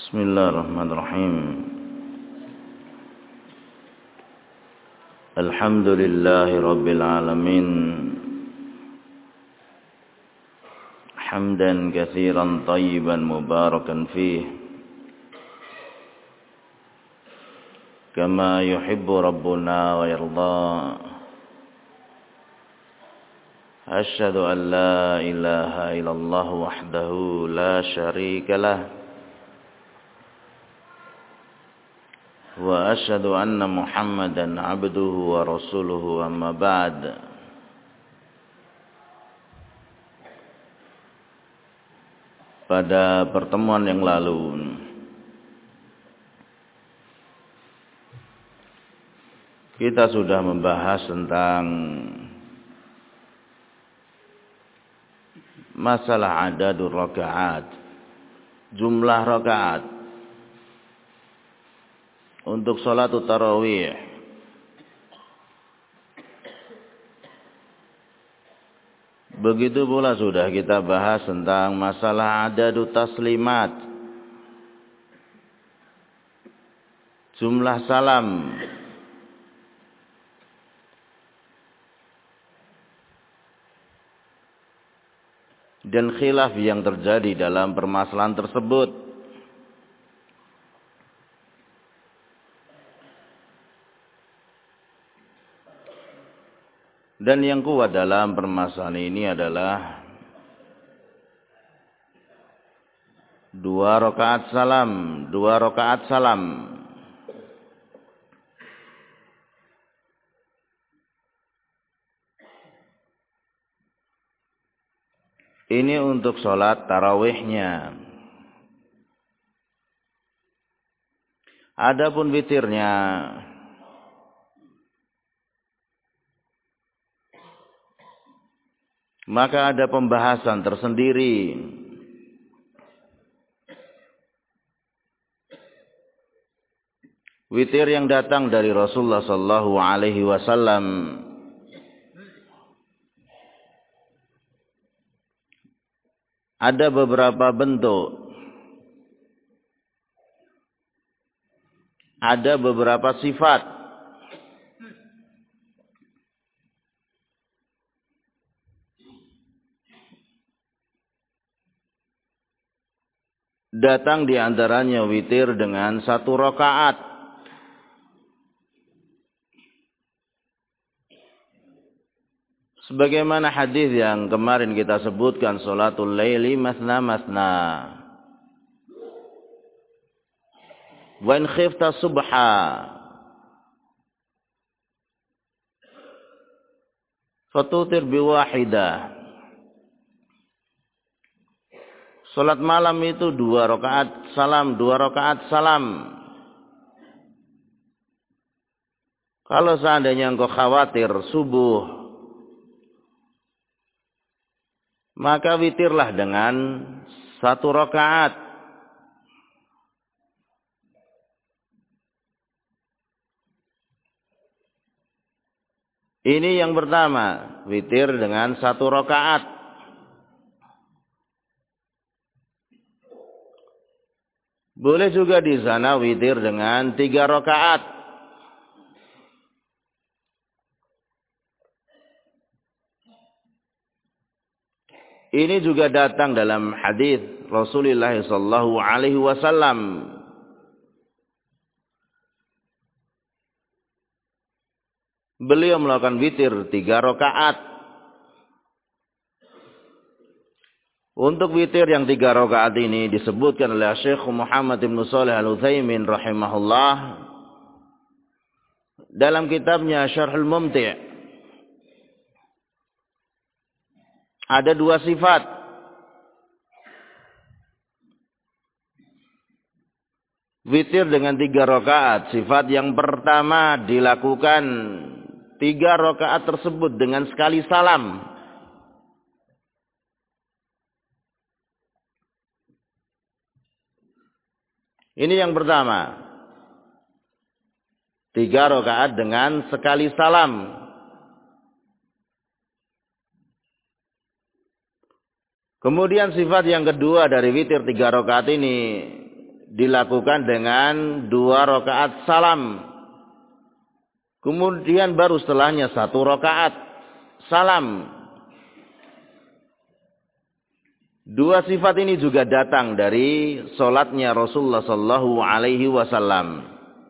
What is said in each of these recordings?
Bismillahirrahmanirrahim. Alhamdulillahi rabbil alamin. Hamdan katsiran thayyiban mubarakan fih. Kama yuhibbu rabbuna wa yarda. Asyhadu an la ilaha illallah wahdahu la syarika lah. Wa asyhadu anna Muhammadan abduhu wa rasuluhu amma ba'd. Pada pertemuan yang lalu kita sudah membahas tentang masalah adadur rakaat, jumlah rakaat untuk sholatul tarawih. Begitu pula sudah kita bahas tentang masalah adadu taslimat, jumlah salam. Dan khilaf yang terjadi dalam permasalahan tersebut. Dan yang kuat dalam permasalahan ini adalah 2 rakaat salam, 2 rakaat salam. Ini untuk sholat tarawihnya. Adapun witirnya, maka ada pembahasan tersendiri. Witir yang datang dari Rasulullah sallallahu alaihi wasallam ada beberapa bentuk, ada beberapa sifat. Datang di antaranya witir dengan 1 rakaat. Sebagaimana hadis yang kemarin kita sebutkan, salatul laili masna masna. Wa in khifta subha fatutir biwahidah. Salat malam itu 2 rakaat salam, 2 rakaat salam. Kalau seandainya engkau khawatir subuh, maka witirlah dengan 1 rakaat. Ini yang pertama, witir dengan 1 rakaat. Boleh juga di sana witir dengan 3 rakaat. Ini juga datang dalam hadis Rasulullah sallallahu alaihi wasallam. Beliau melakukan witir 3 rakaat. Untuk witir yang 3 rakaat ini disebutkan oleh Syekh Muhammad bin Shalih Al-Utsaimin rahimahullah dalam kitabnya Syarhul Mumti'. Ada 2 sifat. Witir dengan 3 rakaat. Sifat yang pertama dilakukan 3 rakaat tersebut dengan sekali salam. Ini yang pertama. 3 rakaat dengan sekali salam. Kemudian sifat yang kedua dari witir 3 rakaat ini dilakukan dengan 2 rakaat salam. Kemudian baru setelahnya 1 rakaat salam. 2 sifat ini juga datang dari solatnya Rasulullah sallallahu alaihi wasallam.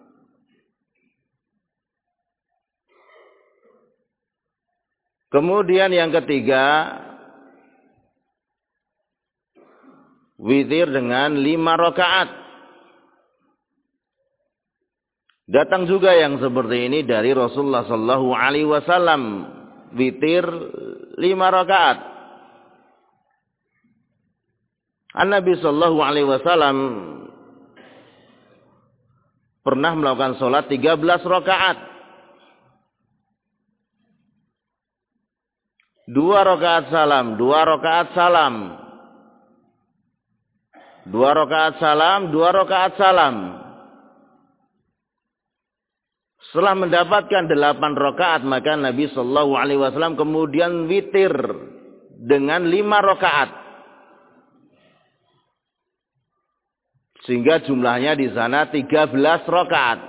Kemudian yang ketiga, witir dengan 5 rakaat. Datang juga yang seperti ini dari Rasulullah sallallahu alaihi wasallam, witir 5 rakaat. An-Nabi sallallahu alaihi wasallam pernah melakukan salat 13 rakaat. 2 rakaat salam, 2 rakaat salam. 2 rakaat salam, 2 rakaat salam. Setelah mendapatkan 8 rakaat, maka Nabi sallallahu alaihi wasallam kemudian witir dengan 5 rakaat. Sehingga jumlahnya di sana 13 rakaat.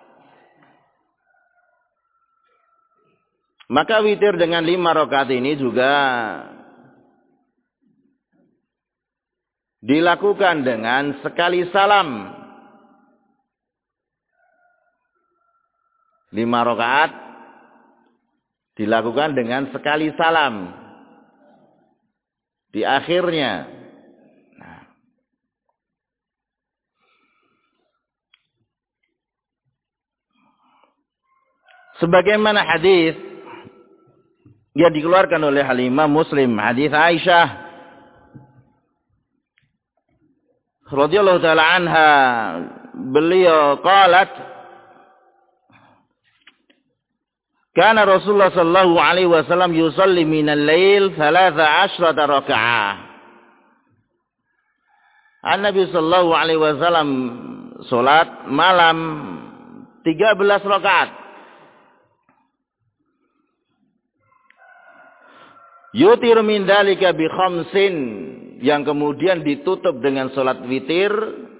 Maka witir dengan 5 rakaat ini juga dilakukan dengan sekali salam. 5 rakaat dilakukan dengan sekali salam di akhirnya. Nah. Sebagaimana hadis yang dikeluarkan oleh Imam Muslim, hadis Aisyah radhiyallahu taala anha, beliau qalat, kana Rasulullah sallallahu alaihi wasallam yusalli minal lail 13 raka'ah. An-Nabi sallallahu alaihi wasallam salat malam 13 rakaat. Yutir min dalika bi khamsin, yang kemudian ditutup dengan salat witir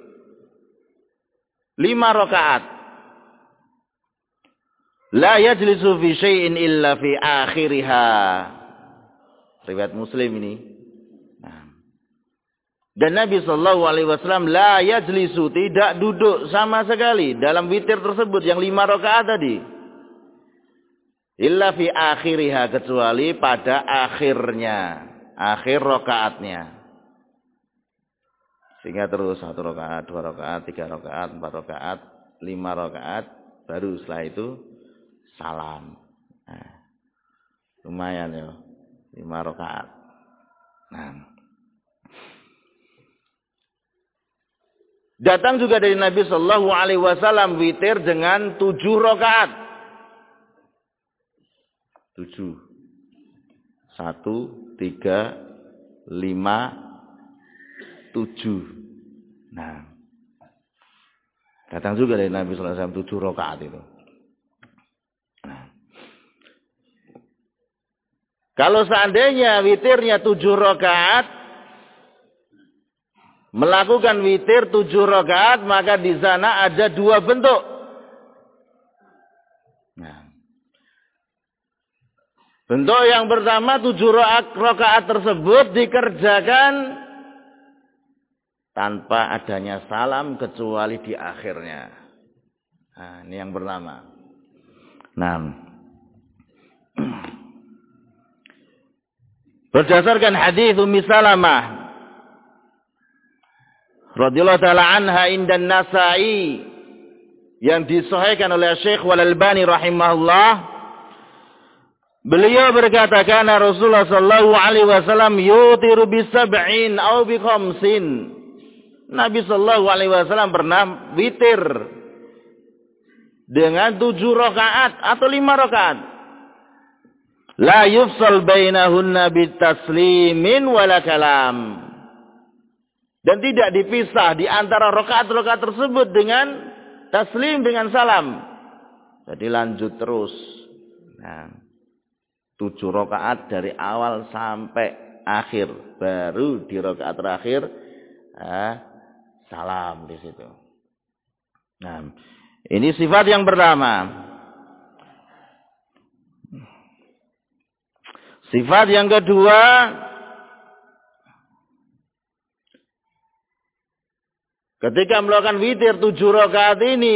5 rakaat. La yajlisu fi syai'in illa fi akhiriha. Riwayat Muslim ini. Dan Nabi sallallahu alaihi wasallam la yajlisu, tidak duduk sama sekali dalam witir tersebut yang 5 rakaat tadi. Illa fi akhiriha, kecuali pada akhirnya, akhir rakaatnya. Sehingga terus 1 rakaat, 2 rakaat, 3 rakaat, 4 rakaat, 5 rakaat, baru setelah itu salam. Nah, lumayan ya, 5 rakaat. Nah. Datang juga dari Nabi sallallahu alaihi wasallam witir dengan 7 rakaat. 7. 1, 3, 5, 7. Nah. Datang juga dari Nabi sallallahu alaihi wasallam 7 rakaat itu. Nah. Kalau seandainya witirnya 7 rakaat, melakukan witir 7 rakaat, maka di sana ada 2 bentuk. Nah. Bentuk yang pertama, 7 rakaat tersebut dikerjakan tanpa adanya salam kecuali di akhirnya. Nah, ini yang pertama. Nah, berdasarkan hadis Ummi Salamah radhiyallahu taala anha indan Nasa'i, yang disahihkan oleh Syekh Al-Albani rahimahullah, beliau berkata, kana Rasulullah sallallahu alaihi wasallam yutiru bi 7 aw bi 5. Nabi sallallahu alaihi wasallam pernah witir dengan 7 rakaat atau 5 rakaat. La yufsal bainahunna bitaslimin wala kalam. Dan tidak dipisah di antara rakaat-rakaat tersebut dengan taslim, dengan salam. Jadi lanjut terus. Nah, 7 rakaat dari awal sampai akhir. Baru di rakaat terakhir salam di situ. Nah, ini sifat yang pertama. Sifat yang kedua, ketika melakukan witir 7 rakaat ini,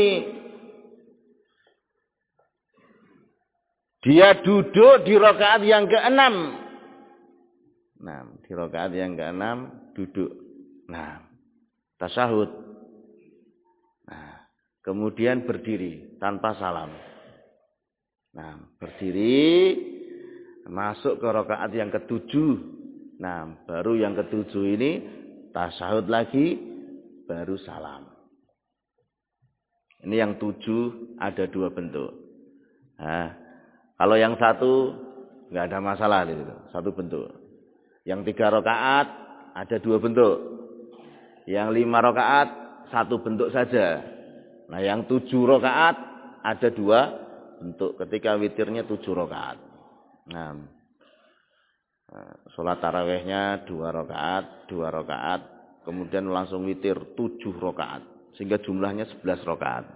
dia duduk di rakaat yang ke-6. Nah, di rakaat yang ke-6 duduk. Nah, tasyahud. Nah, kemudian berdiri tanpa salam. Nah, berdiri masuk ke rakaat yang ke-7. Nah, baru yang ke-7 ini tasyahud lagi, baru salam. Ini yang 7 ada 2 bentuk. Nah, kalau yang 1 nggak ada masalah gitu, 1 bentuk. Yang 3 rakaat ada 2 bentuk. Yang 5 rakaat 1 bentuk saja. Nah, yang 7 rakaat ada 2 bentuk. Ketika witirnya 7 rakaat. Nah, sholat tarawihnya 2 rakaat, 2 rakaat, kemudian langsung witir 7 rakaat, sehingga jumlahnya 11 rakaat.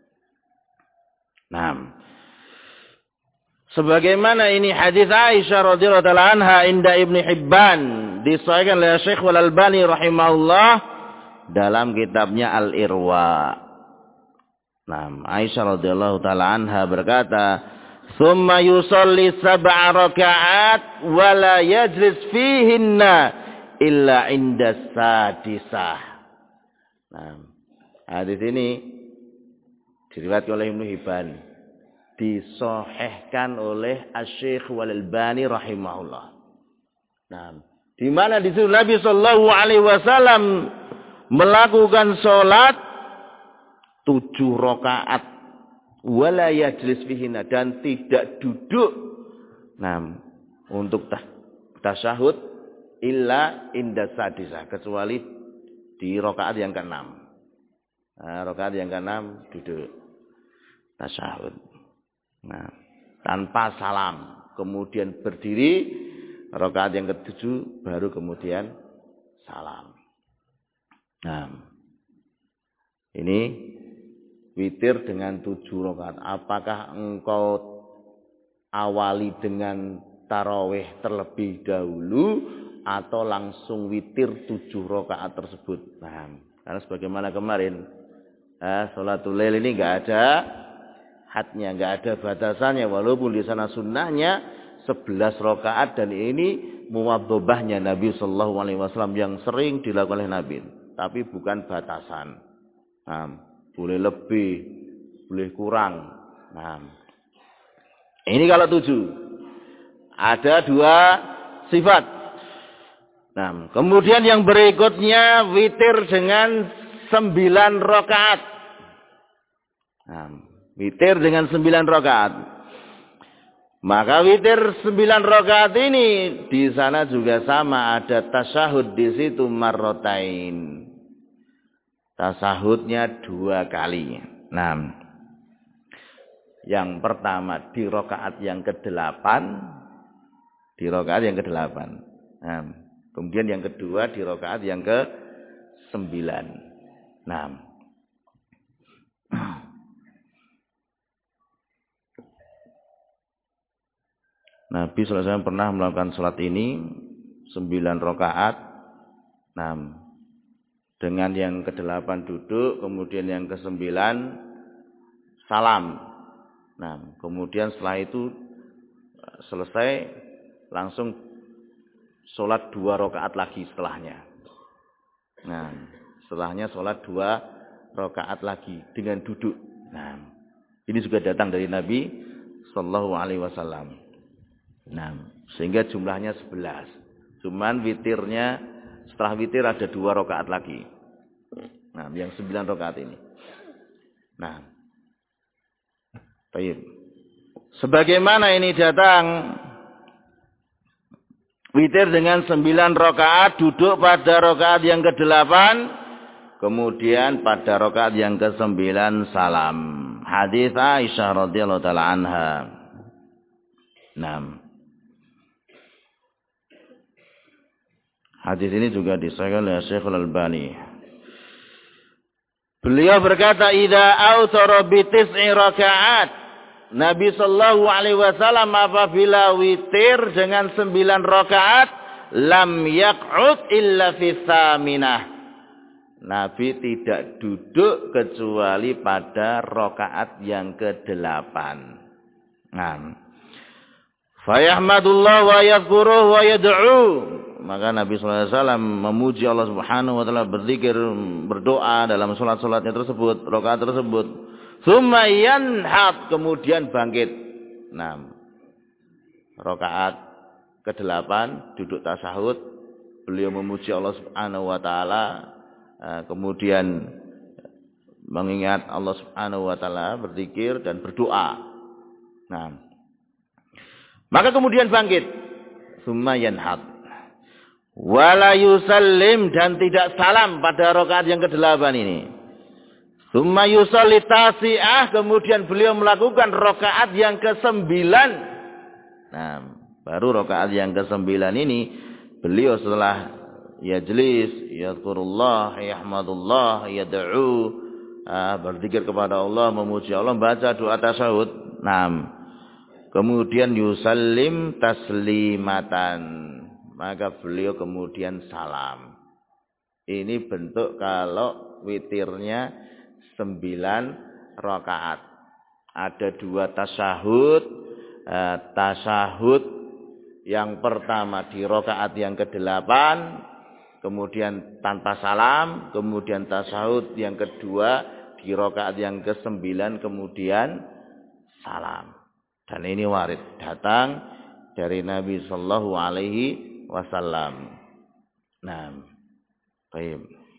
Nah, sebagaimana ini hadis Aisyah radhiyallahu anha inda Ibnu Hibban, disahihkan oleh Syekh Al-Albani rahimahullah dalam kitabnya Al-Irwa. Nah, Aisyah radhiyallahu taala anha berkata, "Tsumma yusalli 7 rakaat wa la yajlis fihinna illa inda sadisah." Nah, hadis ini diriwayatkan oleh Ibnu Hibban, disahihkan oleh Asy-Syaikh Al-Albani rahimahullah. Nah, di mana di situ Nabi sallallahu alaihi wasallam melakukan salat 7 rakaat wala yajlis fihinna, dan tidak duduk untuk tasyahud illa inda sadisah, kecuali di rakaat yang ke-6. Nah, rakaat yang ke-6 duduk tasyahud. Nah, tanpa salam, kemudian berdiri rakaat yang ke-7 baru kemudian salam. Nah, ini witir dengan 7 rakaat. Apakah engkau awali dengan tarawih terlebih dahulu atau langsung witir 7 rakaat tersebut? Nah, karena sebagaimana kemarin, sholatul lail ini enggak ada hadnya, enggak ada batasannya, walaupun di sana sunnahnya 11 rakaat, dan ini muwadhabahnya Nabi sallallahu alaihi wasallam yang sering dilakukan oleh Nabi, tapi bukan batasan. Nah, boleh lebih, boleh kurang. Nah, ini kalau 7. Ada 2 sifat. Nah, kemudian yang berikutnya witir dengan 9 rakaat. Nah, witir dengan 9 rakaat. Maka witir 9 rakaat ini di sana juga sama, ada tasyahud di situ marrotain. Tasahudnya 2 kali. Nah, yang pertama di rakaat yang ke-8, di rakaat yang ke-8. Nah, kemudian yang kedua di rakaat yang ke-9. Nah, Nabi sallallahu alaihi wasallam pernah melakukan salat ini 9 rakaat. Nah, dengan yang ke-8 duduk, kemudian yang ke-9 salam. Nah, kemudian setelah itu selesai langsung sholat 2 rakaat lagi setelahnya. Nah, setelahnya sholat 2 rakaat lagi dengan duduk. Nah, ini juga datang dari Nabi sallallahu alaihi wasallam. Nah, sehingga jumlahnya 11. Cuman witirnya, setelah witir ada 2 rakaat lagi. Nah, yang 9 rakaat ini. Nah, baik. Sebagaimana ini datang witir dengan 9 rakaat, duduk pada rakaat yang ke-8, kemudian pada rakaat yang ke-9 salam. Hadis Aisyah radhiyallahu taala anha. Nah, hadis ini juga disahihkan oleh Syekh Al-Albani. Beliau berkata, "Idza autara bi tis'i rakaat." Nabi sallallahu alaihi wasallam apabila witir dengan 9 rakaat, lam yaq'ud illa fi tsaminah. Nabi tidak duduk kecuali pada rakaat yang ke-8. Nah, fayahmadullah wa yadhkuruh wa yad'u. Maka Nabi sallallahu alaihi wasallam memuji Allah Subhanahu wa taala, berzikir, berdoa dalam salat-salatnya tersebut, rakaat tersebut. Tsumma yanhad, kemudian bangkit. Nah, rakaat ke-8 duduk tasyahud, beliau memuji Allah Subhanahu wa taala, kemudian mengingat Allah Subhanahu wa taala, berzikir dan berdoa. Nah, maka kemudian bangkit. Tsumma yanhad. Wala yusallim, dan tidak salam pada rakaat yang ke-8 ini. Tsumma yusalli tasi'ah, kemudian beliau melakukan rakaat yang ke-9. Nah, baru rakaat yang ke-9 ini beliau setelah yajlis, yadhkurullah, yahmadullah, yad'u, berzikir kepada Allah, memuji Allah, baca doa tasyahud. Nah, kemudian yusallim taslimatan. Maka beliau kemudian salam. Ini bentuk kalau witirnya 9 rakaat. Ada 2 tasyahud. Tasyahud yang pertama di rakaat yang ke-8. Kemudian tanpa salam. Kemudian tasyahud yang kedua di rakaat yang ke-9. Kemudian salam. Dan ini warid datang dari Nabi sallallahu alaihi wasallam. Nah, baik.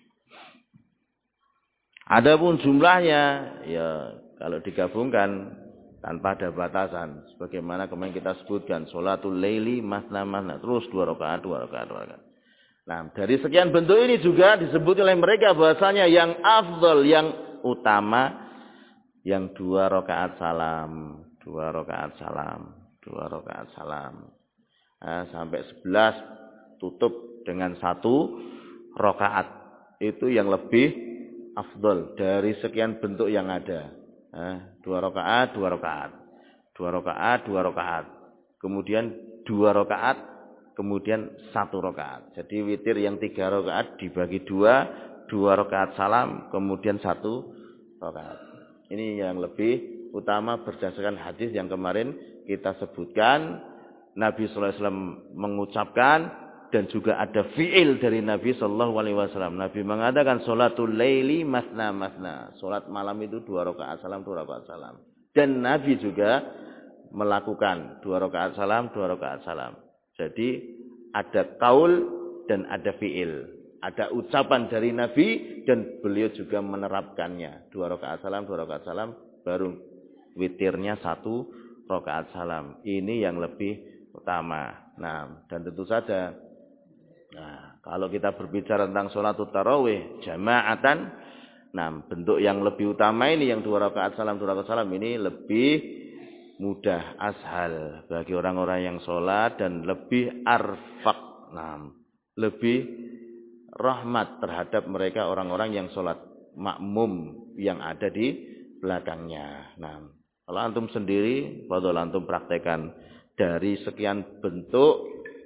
Adapun jumlahnya, ya kalau digabungkan tanpa ada batasan, sebagaimana kemarin kita sebutkan, sholatul laili masna masna, terus 2 rakaat, 2 rakaat, 2 rakaat. Nah, dari sekian bentuk ini juga disebut oleh mereka bahwasanya yang afdal, yang utama, yang 2 rakaat salam, 2 rakaat salam, 2 rakaat salam. Sampai 11 tutup dengan 1 rakaat. Itu yang lebih afdal dari sekian bentuk yang ada. 2 rakaat, 2 rakaat. 2 rakaat, 2 rakaat. Kemudian 2 rakaat, kemudian 1 rakaat. Jadi witir yang 3 rakaat dibagi 2, 2 rakaat salam, kemudian 1 rakaat. Ini yang lebih utama berdasarkan hadis yang kemarin kita sebutkan. Nabi sallallahu alaihi wasallam mengucapkan, dan juga ada fi'il dari Nabi sallallahu alaihi wasallam. Nabi mengatakan sholatul laili masna masna. Salat malam itu 2 rakaat salam, 2 rakaat salam. Dan Nabi juga melakukan 2 rakaat salam, 2 rakaat salam. Jadi ada qaul dan ada fi'il. Ada ucapan dari Nabi dan beliau juga menerapkannya. 2 rakaat salam, 2 rakaat salam, baru witirnya 1 rakaat salam. Ini yang lebih utama. Nah, dan tentu saja, nah, kalau kita berbicara tentang sholatul tarawih jamaatan, nah, bentuk yang lebih utama ini yang 2 rakaat salam, 2 rakaat salam ini lebih mudah, ashal bagi orang-orang yang sholat, dan lebih arfaq, nah, lebih rahmat terhadap mereka orang-orang yang sholat makmum yang ada di belakangnya. Nah, kalau antum sendiri, padahal antum praktekan dari sekian bentuk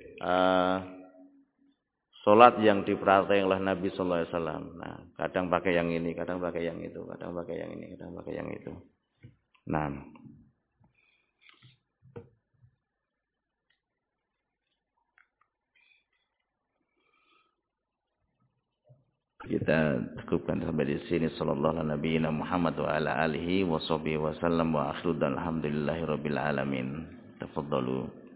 sholat yang dipraktikkan oleh Nabi sallallahu alaihi wasallam. Nah, kadang pakai yang ini, kadang pakai yang itu, kadang pakai yang ini, kadang pakai yang itu. Nah, kita cukupkan sampai di sini. Sallallahu alaihi nabiyina Muhammad wa ala alihi wa sahbihi wasallam wa akhiru alhamdulillahirabbil alamin. Tafadhalu.